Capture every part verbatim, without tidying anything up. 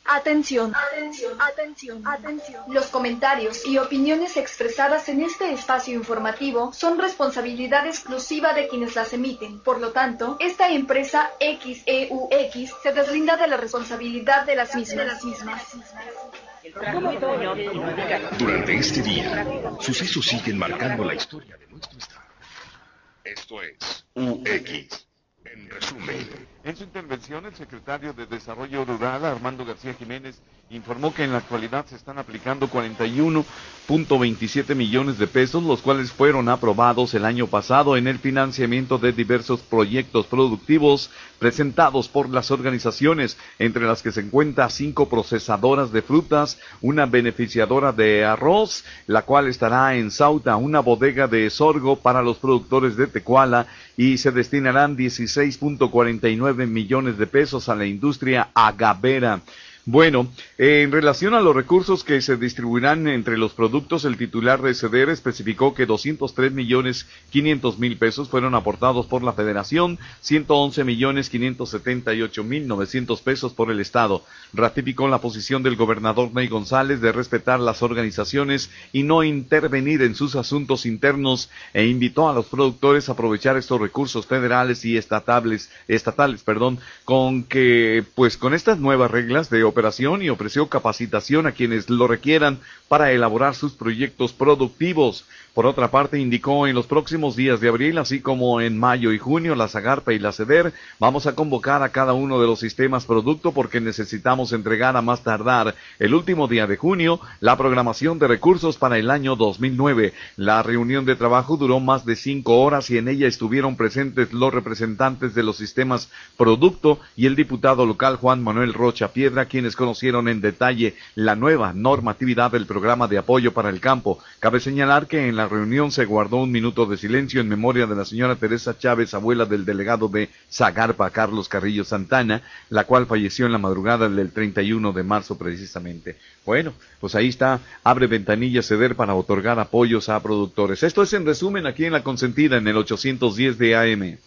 Atención, atención, atención, atención. Los comentarios y opiniones expresadas en este espacio informativo son responsabilidad exclusiva de quienes las emiten. Por lo tanto, esta empresa X E U X se deslinda de la responsabilidad de las mismas. Durante este día, sucesos siguen marcando la historia de nuestro estado. Esto es U X, en resumen. En su intervención, el secretario de Desarrollo Rural, Armando García Jiménez, informó que en la actualidad se están aplicando cuarenta y uno punto veintisiete millones de pesos, los cuales fueron aprobados el año pasado en el financiamiento de diversos proyectos productivos presentados por las organizaciones, entre las que se encuentran cinco procesadoras de frutas, una beneficiadora de arroz, la cual estará en Sauta, una bodega de sorgo para los productores de Tecuala, y se destinarán dieciséis punto cuarenta y nueve millones de pesos a la industria agavera. Bueno, eh, en relación a los recursos que se distribuirán entre los productos, el titular de SEDER especificó que doscientos tres millones quinientos mil pesos fueron aportados por la Federación, ciento once millones quinientos setenta y ocho mil novecientos pesos por el Estado. Ratificó la posición del gobernador Ney González de respetar las organizaciones y no intervenir en sus asuntos internos, e invitó a los productores a aprovechar estos recursos federales y estatales, estatales, perdón, con que, pues con estas nuevas reglas de operación, y ofreció capacitación a quienes lo requieran para elaborar sus proyectos productivos. Por otra parte, indicó en los próximos días de abril, así como en mayo y junio, la SAGARPA y la SEDER, vamos a convocar a cada uno de los sistemas producto porque necesitamos entregar a más tardar el último día de junio la programación de recursos para el año dos mil nueve. La reunión de trabajo duró más de cinco horas y en ella estuvieron presentes los representantes de los sistemas producto y el diputado local Juan Manuel Rocha Piedra, quienes conocieron en detalle la nueva normatividad del programa de apoyo para el campo. Cabe señalar que en la reunión se guardó un minuto de silencio en memoria de la señora Teresa Chávez, abuela del delegado de SAGARPA, Carlos Carrillo Santana, la cual falleció en la madrugada del treinta y uno de marzo precisamente. Bueno, pues ahí está, abre ventanilla SEDER para otorgar apoyos a productores. Esto es en resumen aquí en La Consentida, en el ochocientos diez de A M.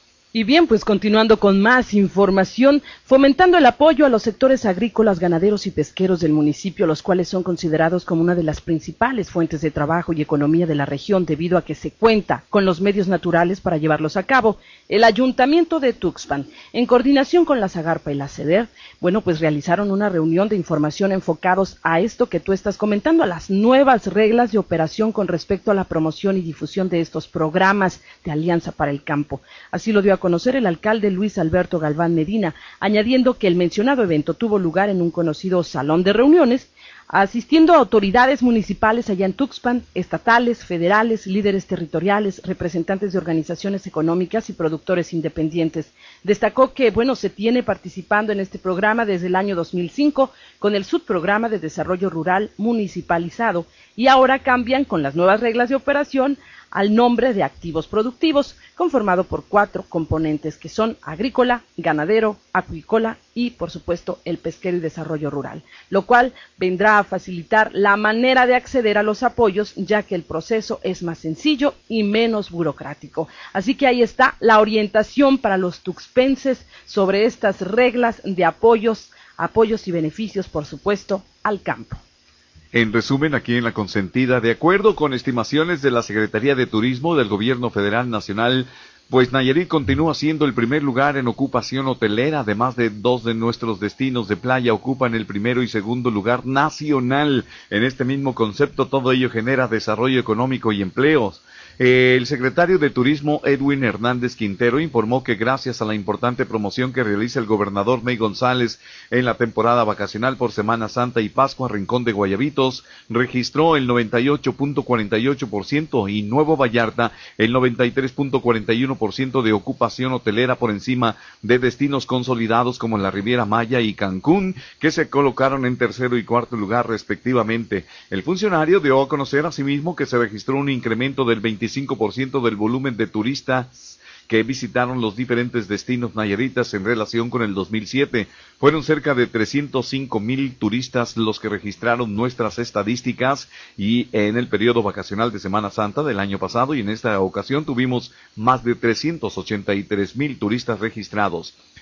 Y bien, pues continuando con más información, fomentando el apoyo a los sectores agrícolas, ganaderos y pesqueros del municipio, los cuales son considerados como una de las principales fuentes de trabajo y economía de la región, debido a que se cuenta con los medios naturales para llevarlos a cabo. El Ayuntamiento de Tuxpan, en coordinación con la SAGARPA y la SEDER, bueno, pues realizaron una reunión de información enfocados a esto que tú estás comentando, a las nuevas reglas de operación con respecto a la promoción y difusión de estos programas de Alianza para el Campo. Así lo dio a conocer el alcalde Luis Alberto Galván Medina, añadiendo que el mencionado evento tuvo lugar en un conocido salón de reuniones, asistiendo a autoridades municipales allá en Tuxpan, estatales, federales, líderes territoriales, representantes de organizaciones económicas y productores independientes. Destacó que, bueno, se tiene participando en este programa desde el año dos mil cinco con el subprograma de desarrollo rural municipalizado, y ahora cambian con las nuevas reglas de operación al nombre de activos productivos, conformado por cuatro componentes que son agrícola, ganadero, acuícola y, por supuesto, el pesquero y desarrollo rural, lo cual vendrá a facilitar la manera de acceder a los apoyos, ya que el proceso es más sencillo y menos burocrático. Así que ahí está la orientación para los tuxpenses sobre estas reglas de apoyos, apoyos y beneficios, por supuesto, al campo. En resumen, aquí en La Consentida, de acuerdo con estimaciones de la Secretaría de Turismo del Gobierno Federal Nacional, pues Nayarit continúa siendo el primer lugar en ocupación hotelera, además de dos de nuestros destinos de playa ocupan el primero y segundo lugar nacional. En este mismo concepto, todo ello genera desarrollo económico y empleos. El secretario de Turismo, Edwin Hernández Quintero, informó que gracias a la importante promoción que realiza el gobernador Ney González en la temporada vacacional por Semana Santa y Pascua, Rincón de Guayabitos registró el noventa y ocho punto cuarenta y ocho por ciento y Nuevo Vallarta el noventa y tres punto cuarenta y uno por ciento de ocupación hotelera, por encima de destinos consolidados como la Riviera Maya y Cancún, que se colocaron en tercero y cuarto lugar respectivamente. El funcionario dio a conocer asimismo que se registró un incremento del veinticinco por ciento del volumen de turistas que visitaron los diferentes destinos nayaritas en relación con el dos mil siete. Fueron cerca de trescientos cinco mil turistas los que registraron nuestras estadísticas y en el periodo vacacional de Semana Santa del año pasado, y en esta ocasión tuvimos más de trescientos ochenta y tres mil turistas registrados.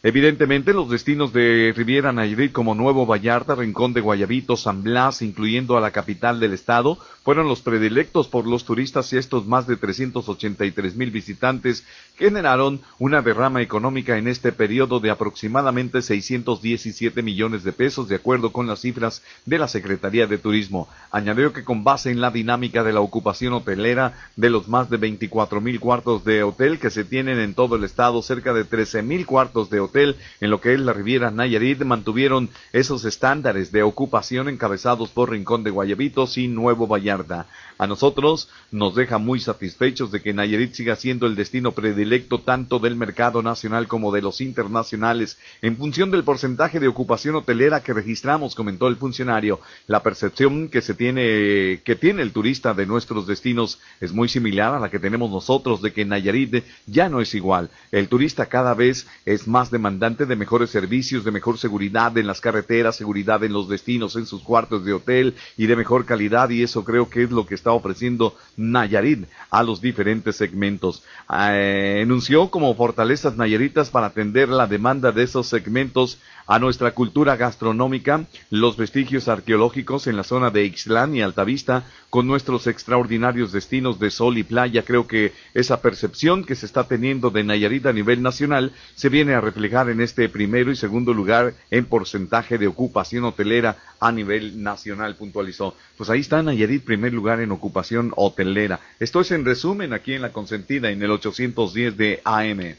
Evidentemente, los destinos de Riviera Nayarit como Nuevo Vallarta, Rincón de Guayabito, San Blas, incluyendo a la capital del estado, fueron los predilectos por los turistas y estos más de trescientos ochenta y tres mil visitantes generaron una derrama económica en este periodo de aproximadamente seiscientos diecisiete millones de pesos, de acuerdo con las cifras de la Secretaría de Turismo. Añadió que con base en la dinámica de la ocupación hotelera de los más de veinticuatro mil cuartos de hotel que se tienen en todo el estado, cerca de trece mil cuartos de hotel en lo que es la Riviera Nayarit, mantuvieron esos estándares de ocupación encabezados por Rincón de Guayabito y Nuevo Vallarta. A nosotros nos deja muy satisfechos de que Nayarit siga siendo el destino predilecto tanto del mercado nacional como de los internacionales, en función del porcentaje de ocupación hotelera que registramos, comentó el funcionario. La percepción que se tiene, que tiene el turista de nuestros destinos es muy similar a la que tenemos nosotros, de que Nayarit ya no es igual. El turista cada vez es más demandante de mejores servicios, de mejor seguridad en las carreteras, seguridad en los destinos, en sus cuartos de hotel y de mejor calidad, y eso creo que es lo que está ofreciendo Nayarit a los diferentes segmentos. Eh, enunció como fortalezas nayaritas para atender la demanda de esos segmentos a nuestra cultura gastronómica, los vestigios arqueológicos en la zona de Ixtlán y Altavista, con nuestros extraordinarios destinos de sol y playa. Creo que esa percepción que se está teniendo de Nayarit a nivel nacional se viene a reflejar en este primero y segundo lugar en porcentaje de ocupación hotelera a nivel nacional, puntualizó. Pues ahí está Nayarit, primer lugar en ocupación hotelera. Esto es en resumen aquí en La Consentida, en el ochocientos diez de A M.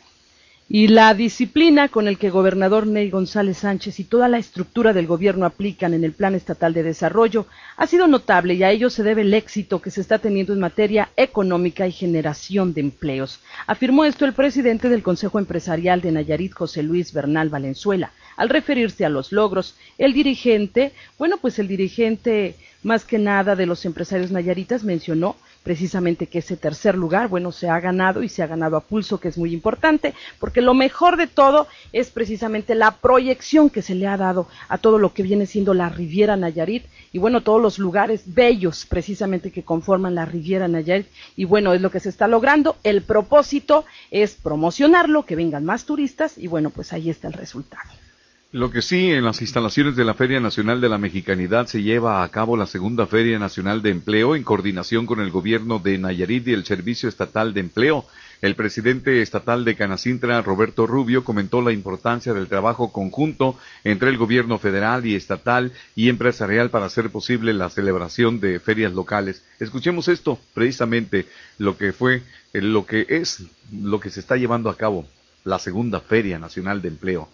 Y la disciplina con el que el gobernador Ney González Sánchez y toda la estructura del gobierno aplican en el Plan Estatal de Desarrollo ha sido notable, y a ello se debe el éxito que se está teniendo en materia económica y generación de empleos. Afirmó esto el presidente del Consejo Empresarial de Nayarit, José Luis Bernal Valenzuela. Al referirse a los logros, el dirigente, bueno, pues el dirigente más que nada de los empresarios nayaritas mencionó precisamente que ese tercer lugar, bueno, se ha ganado y se ha ganado a pulso, que es muy importante, porque lo mejor de todo es precisamente la proyección que se le ha dado a todo lo que viene siendo la Riviera Nayarit, y bueno, todos los lugares bellos precisamente que conforman la Riviera Nayarit, y bueno, es lo que se está logrando. El propósito es promocionarlo, que vengan más turistas, y bueno, pues ahí está el resultado. Lo que sí, en las instalaciones de la Feria Nacional de la Mexicanidad se lleva a cabo la segunda Feria Nacional de Empleo en coordinación con el gobierno de Nayarit y el Servicio Estatal de Empleo. El presidente estatal de Canacintra, Roberto Rubio, comentó la importancia del trabajo conjunto entre el gobierno federal y estatal y empresarial para hacer posible la celebración de ferias locales. Escuchemos esto, precisamente lo que fue, lo que es, lo que se está llevando a cabo, la segunda Feria Nacional de Empleo.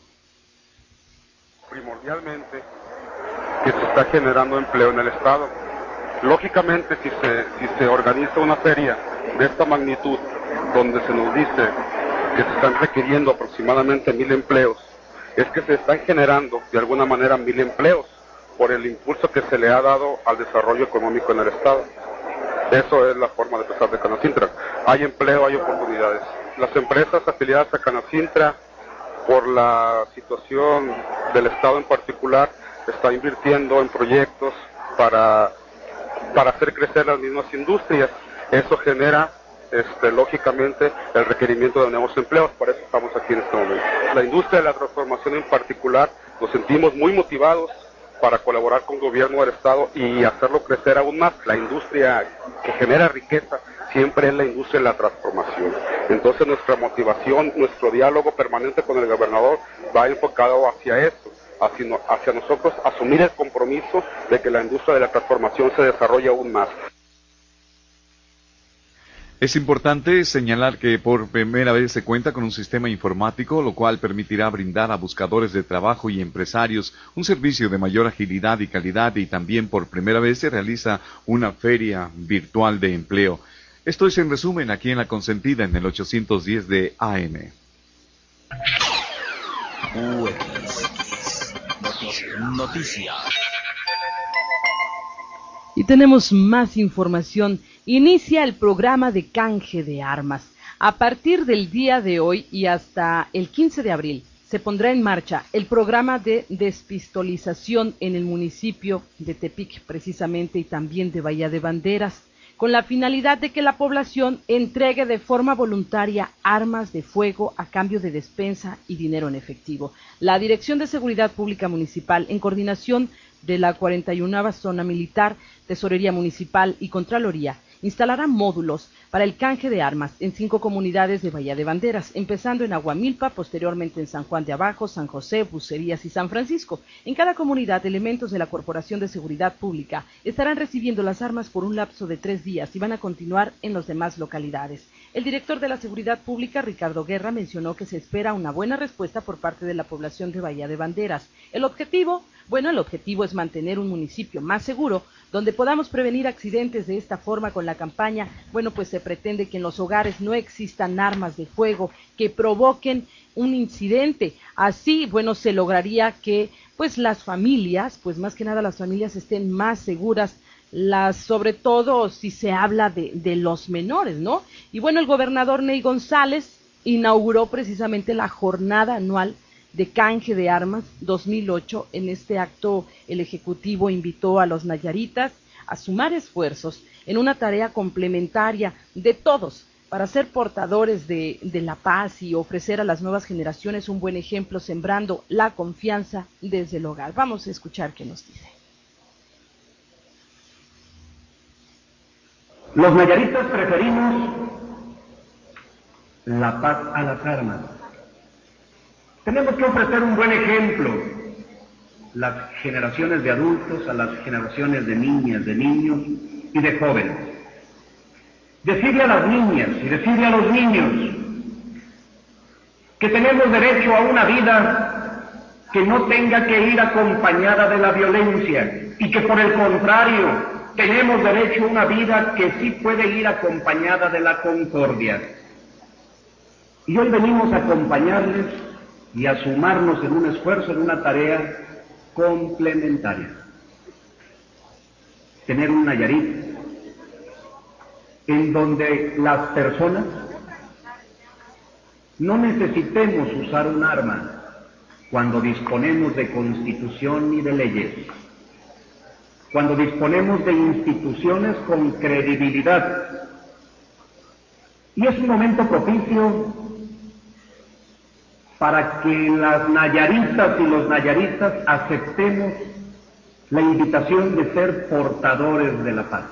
Primordialmente que se está generando empleo en el estado. Lógicamente, si se, si se organiza una feria de esta magnitud, donde se nos dice que se están requiriendo aproximadamente mil empleos, es que se están generando de alguna manera mil empleos por el impulso que se le ha dado al desarrollo económico en el estado. Eso es la forma de pensar de Canacintra. Hay empleo, hay oportunidades. Las empresas afiliadas a Canacintra, por la situación del estado en particular, está invirtiendo en proyectos para, para hacer crecer las mismas industrias. Eso genera, este, lógicamente, el requerimiento de nuevos empleos. Para eso estamos aquí en este momento. La industria de la transformación en particular, nos sentimos muy motivados para colaborar con el gobierno del estado y hacerlo crecer aún más. La industria que genera riqueza siempre es la industria de la transformación. Entonces nuestra motivación, nuestro diálogo permanente con el gobernador va enfocado hacia eso, hacia, hacia nosotros asumir el compromiso de que la industria de la transformación se desarrolle aún más. Es importante señalar que por primera vez se cuenta con un sistema informático, lo cual permitirá brindar a buscadores de trabajo y empresarios un servicio de mayor agilidad y calidad, y también por primera vez se realiza una feria virtual de empleo. Esto es en resumen aquí en La Consentida, en el ochocientos diez de A M. U X Noticias. Y tenemos más información. Inicia el programa de canje de armas. A partir del día de hoy y hasta el quince de abril se pondrá en marcha el programa de despistolización en el municipio de Tepic, precisamente, y también de Bahía de Banderas. con la finalidad de que la población entregue de forma voluntaria armas de fuego a cambio de despensa y dinero en efectivo. La Dirección de Seguridad Pública Municipal, en coordinación de la cuarenta y unava Zona Militar, Tesorería Municipal y Contraloría, instalará módulos para el canje de armas en cinco comunidades de Bahía de Banderas, empezando en Aguamilpa, posteriormente en San Juan de Abajo, San José, Bucerías y San Francisco. En cada comunidad, elementos de la Corporación de Seguridad Pública estarán recibiendo las armas por un lapso de tres días y van a continuar en las demás localidades. El director de la Seguridad Pública, Ricardo Guerra, mencionó que se espera una buena respuesta por parte de la población de Bahía de Banderas. El objetivo, bueno, el objetivo es mantener un municipio más seguro, donde podamos prevenir accidentes. De esta forma, con la campaña, bueno, pues se pretende que en los hogares no existan armas de fuego que provoquen un incidente. Así, bueno, se lograría que, pues, las familias, pues más que nada las familias estén más seguras, las, sobre todo si se habla de, de los menores, ¿no? Y bueno, el gobernador Ney González inauguró precisamente la jornada anual de canje de armas dos mil ocho. En este acto, el Ejecutivo invitó a los nayaritas a sumar esfuerzos en una tarea complementaria de todos para ser portadores de, de la paz y ofrecer a las nuevas generaciones un buen ejemplo, sembrando la confianza desde el hogar. Vamos a escuchar qué nos dice. Los nayaritas preferimos la paz a las armas. Tenemos que ofrecer un buen ejemplo, las generaciones de adultos a las generaciones de niñas, de niños y de jóvenes. Decirle a las niñas y decirle a los niños que tenemos derecho a una vida que no tenga que ir acompañada de la violencia y que por el contrario tenemos derecho a una vida que sí puede ir acompañada de la concordia. Y hoy venimos a acompañarles y a sumarnos en un esfuerzo, en una tarea complementaria. Tener un Nayarit en donde las personas no necesitemos usar un arma cuando disponemos de constitución y de leyes, cuando disponemos de instituciones con credibilidad. Y es un momento propicio para que las nayaritas y los nayaritas aceptemos la invitación de ser portadores de la paz.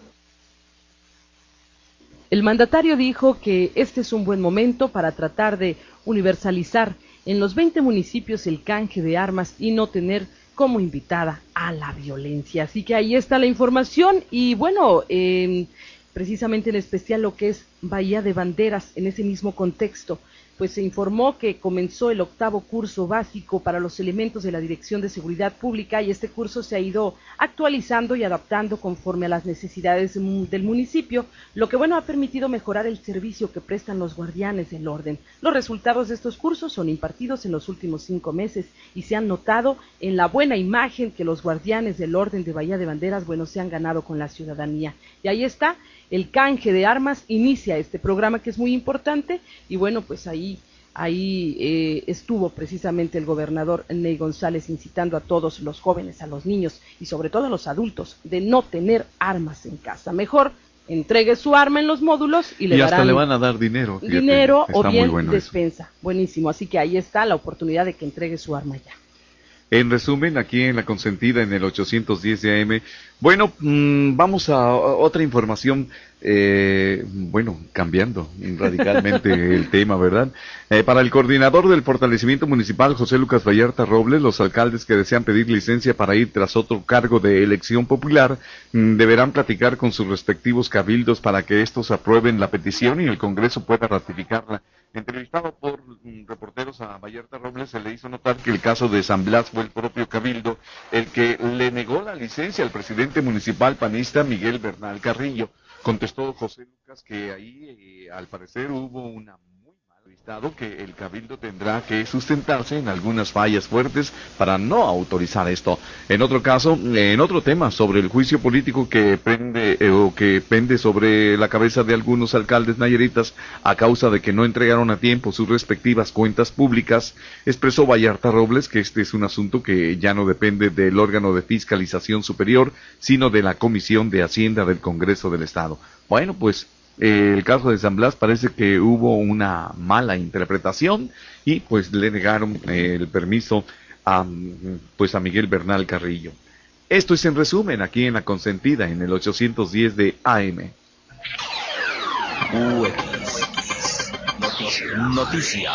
El mandatario dijo que este es un buen momento para tratar de universalizar en los veinte municipios el canje de armas y no tener como invitada a la violencia. Así que ahí está la información y bueno, eh, precisamente en especial lo que es Bahía de Banderas en ese mismo contexto. Pues se informó que comenzó el octavo curso básico para los elementos de la Dirección de Seguridad Pública y este curso se ha ido actualizando y adaptando conforme a las necesidades del municipio, lo que bueno ha permitido mejorar el servicio que prestan los guardianes del orden. Los resultados de estos cursos son impartidos en los últimos cinco meses y se han notado en la buena imagen que los guardianes del orden de Bahía de Banderas, bueno, se han ganado con la ciudadanía. Y ahí está, el canje de armas inicia este programa que es muy importante y bueno, pues ahí Ahí eh, estuvo precisamente el gobernador Ney González incitando a todos los jóvenes, a los niños y sobre todo a los adultos de no tener armas en casa. Mejor entregue su arma en los módulos y le y hasta darán le van a dar dinero. Fíjate, dinero o bien bueno despensa. Eso. Buenísimo, así que ahí está la oportunidad de que entregue su arma ya. En resumen, aquí en La Consentida, en el ochocientos diez de A M. Bueno, mmm, vamos a otra información, eh, bueno, cambiando radicalmente el tema, ¿verdad? Eh, para el coordinador del fortalecimiento municipal, José Lucas Vallarta Robles, los alcaldes que desean pedir licencia para ir tras otro cargo de elección popular, mmm, deberán platicar con sus respectivos cabildos para que estos aprueben la petición y el Congreso pueda ratificarla. Entrevistado por um, reporteros a Vallarta Robles, se le hizo notar que el caso de San Blas fue el propio Cabildo el que le negó la licencia al presidente municipal panista Miguel Bernal Carrillo. Contestó José Lucas que ahí, eh, al parecer, hubo una muy mala Dado que el Cabildo tendrá que sustentarse en algunas fallas fuertes para no autorizar esto. En otro caso, en otro tema sobre el juicio político que prende eh, o que pende sobre la cabeza de algunos alcaldes nayaritas a causa de que no entregaron a tiempo sus respectivas cuentas públicas, expresó Vallarta Robles que este es un asunto que ya no depende del órgano de fiscalización superior, sino de la Comisión de Hacienda del Congreso del Estado. Bueno, pues Eh, el caso de San Blas parece que hubo una mala interpretación y pues le negaron eh, el permiso a, pues a Miguel Bernal Carrillo. Esto es en resumen aquí en La Consentida en el ochocientos diez de A M. U X Noticias. Noticia.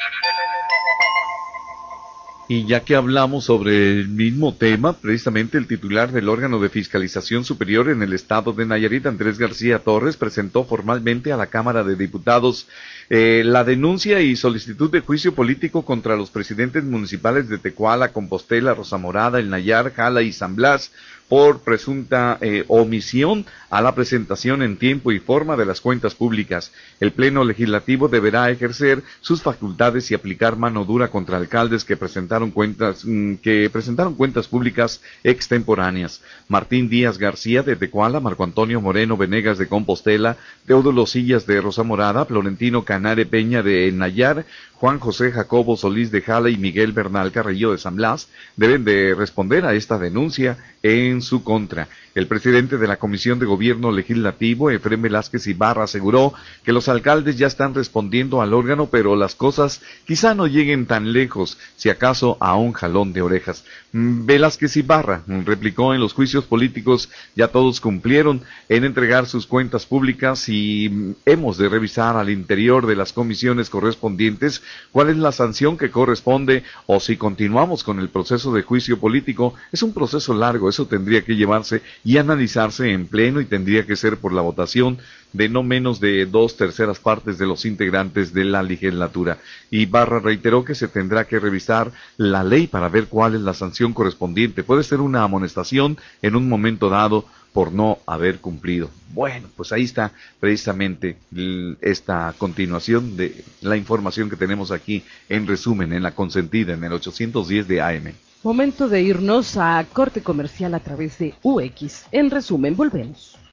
Y ya que hablamos sobre el mismo tema, precisamente el titular del órgano de fiscalización superior en el estado de Nayarit, Andrés García Torres, presentó formalmente a la Cámara de Diputados eh, la denuncia y solicitud de juicio político contra los presidentes municipales de Tecuala, Compostela, Rosa Morada, El Nayar, Jala y San Blas por presunta eh, omisión a la presentación en tiempo y forma de las cuentas públicas. El Pleno Legislativo deberá ejercer sus facultades y aplicar mano dura contra alcaldes que presentaron cuentas mmm, que presentaron cuentas públicas extemporáneas. Martín Díaz García de Tecuala, Marco Antonio Moreno Venegas de Compostela, Teodulo Sillas de Rosa Morada, Florentino Canare Peña de Nayar, Juan José Jacobo Solís de Jala y Miguel Bernal Carrillo de San Blas deben de responder a esta denuncia en su contra. El presidente de la Comisión de Gobierno Legislativo, Efrén Velázquez Ibarra, aseguró que los alcaldes ya están respondiendo al órgano, pero las cosas quizá no lleguen tan lejos, si acaso a un jalón de orejas. Velázquez Ibarra replicó: en los juicios políticos ya todos cumplieron en entregar sus cuentas públicas y hemos de revisar al interior de las comisiones correspondientes cuál es la sanción que corresponde o si continuamos con el proceso de juicio político. Es un proceso largo, eso tendría que llevarse y analizarse en pleno y tendría que ser por la votación de no menos de dos terceras partes de los integrantes de la legislatura. Ibarra reiteró que se tendrá que revisar la ley para ver cuál es la sanción correspondiente. Puede ser una amonestación en un momento dado por no haber cumplido. Bueno, pues ahí está precisamente esta continuación de la información que tenemos aquí en resumen en La Consentida en el ochocientos diez de A M. Momento de irnos a corte comercial a través de U X. En resumen, volvemos.